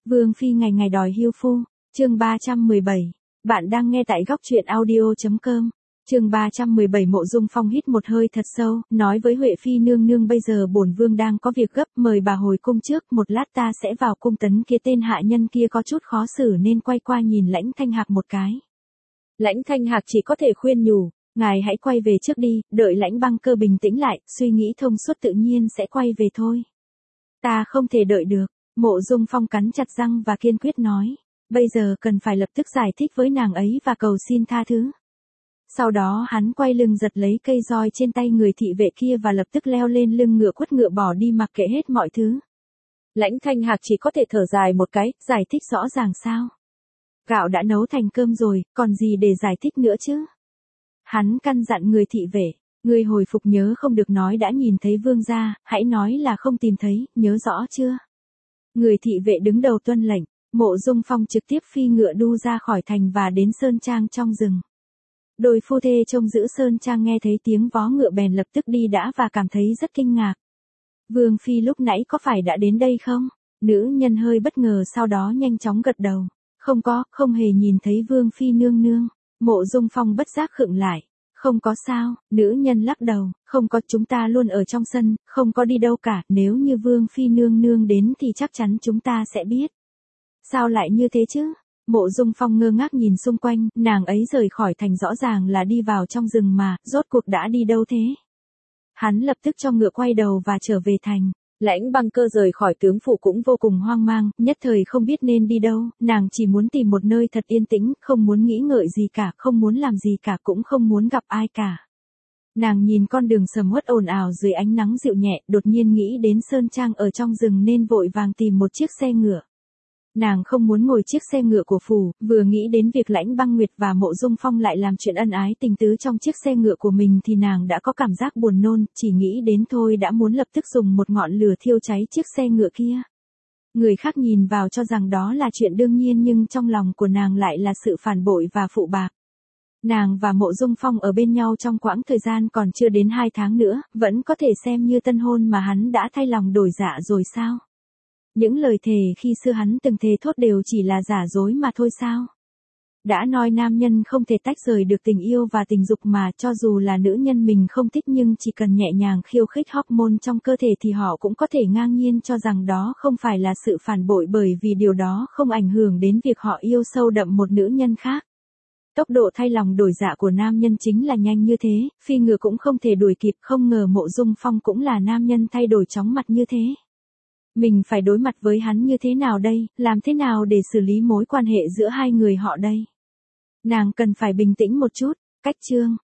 Vương Phi ngày ngày đòi hưu phu, chương 317. Bạn đang nghe tại góc truyện audio.com. Chương 317. Mộ Dung Phong hít một hơi thật sâu, nói với Huệ Phi nương nương, bây giờ bổn vương đang có việc gấp, mời bà hồi cung trước, một lát ta sẽ vào cung tấn kia. Tên hạ nhân kia có chút khó xử nên quay qua nhìn Lãnh Thanh Hạc một cái. Lãnh Thanh Hạc chỉ có thể khuyên nhủ, ngài hãy quay về trước đi, đợi Lãnh Băng Cơ bình tĩnh lại, suy nghĩ thông suốt tự nhiên sẽ quay về thôi. Ta không thể đợi được. Mộ Dung Phong cắn chặt răng và kiên quyết nói, bây giờ cần phải lập tức giải thích với nàng ấy và cầu xin tha thứ. Sau đó hắn quay lưng giật lấy cây roi trên tay người thị vệ kia và lập tức leo lên lưng ngựa quất ngựa bỏ đi mặc kệ hết mọi thứ. Lãnh Thanh Hạc chỉ có thể thở dài một cái, giải thích rõ ràng sao? Gạo đã nấu thành cơm rồi, còn gì để giải thích nữa chứ? Hắn căn dặn người thị vệ, người hồi phục nhớ không được nói đã nhìn thấy vương gia, hãy nói là không tìm thấy, nhớ rõ chưa? Người thị vệ đứng đầu tuân lệnh, Mộ Dung Phong trực tiếp phi ngựa đu ra khỏi thành và đến sơn trang trong rừng. Đôi phu thê trông giữ sơn trang nghe thấy tiếng vó ngựa bèn lập tức đi đã và cảm thấy rất kinh ngạc. Vương Phi lúc nãy có phải đã đến đây không? Nữ nhân hơi bất ngờ sau đó nhanh chóng gật đầu. Không có, không hề nhìn thấy Vương Phi nương nương. Mộ Dung Phong bất giác khựng lại. Không có sao, nữ nhân lắc đầu, không có, chúng ta luôn ở trong sân, không có đi đâu cả, nếu như Vương Phi nương nương đến thì chắc chắn chúng ta sẽ biết. Sao lại như thế chứ? Mộ Dung Phong ngơ ngác nhìn xung quanh, nàng ấy rời khỏi thành rõ ràng là đi vào trong rừng mà, rốt cuộc đã đi đâu thế? Hắn lập tức cho ngựa quay đầu và trở về thành. Lãnh Băng Cơ rời khỏi tướng phủ cũng vô cùng hoang mang, nhất thời không biết nên đi đâu, nàng chỉ muốn tìm một nơi thật yên tĩnh, không muốn nghĩ ngợi gì cả, không muốn làm gì cả, cũng không muốn gặp ai cả. Nàng nhìn con đường sầm uất ồn ào dưới ánh nắng dịu nhẹ, đột nhiên nghĩ đến sơn trang ở trong rừng nên vội vàng tìm một chiếc xe ngựa. Nàng không muốn ngồi chiếc xe ngựa của phủ, vừa nghĩ đến việc Lãnh Băng Nguyệt và Mộ Dung Phong lại làm chuyện ân ái tình tứ trong chiếc xe ngựa của mình thì nàng đã có cảm giác buồn nôn, chỉ nghĩ đến thôi đã muốn lập tức dùng một ngọn lửa thiêu cháy chiếc xe ngựa kia. Người khác nhìn vào cho rằng đó là chuyện đương nhiên nhưng trong lòng của nàng lại là sự phản bội và phụ bạc. Nàng và Mộ Dung Phong ở bên nhau trong quãng thời gian còn chưa đến 2 tháng nữa, vẫn có thể xem như tân hôn mà hắn đã thay lòng đổi dạ rồi sao? Những lời thề khi xưa hắn từng thề thốt đều chỉ là giả dối mà thôi sao? Đã nói nam nhân không thể tách rời được tình yêu và tình dục mà, cho dù là nữ nhân mình không thích nhưng chỉ cần nhẹ nhàng khiêu khích hormone trong cơ thể thì họ cũng có thể ngang nhiên cho rằng đó không phải là sự phản bội bởi vì điều đó không ảnh hưởng đến việc họ yêu sâu đậm một nữ nhân khác. Tốc độ thay lòng đổi dạ của nam nhân chính là nhanh như thế, phi ngựa cũng không thể đuổi kịp, không ngờ Mộ Dung Phong cũng là nam nhân thay đổi chóng mặt như thế. Mình phải đối mặt với hắn như thế nào đây, làm thế nào để xử lý mối quan hệ giữa hai người họ đây? Nàng cần phải bình tĩnh một chút, cách chương.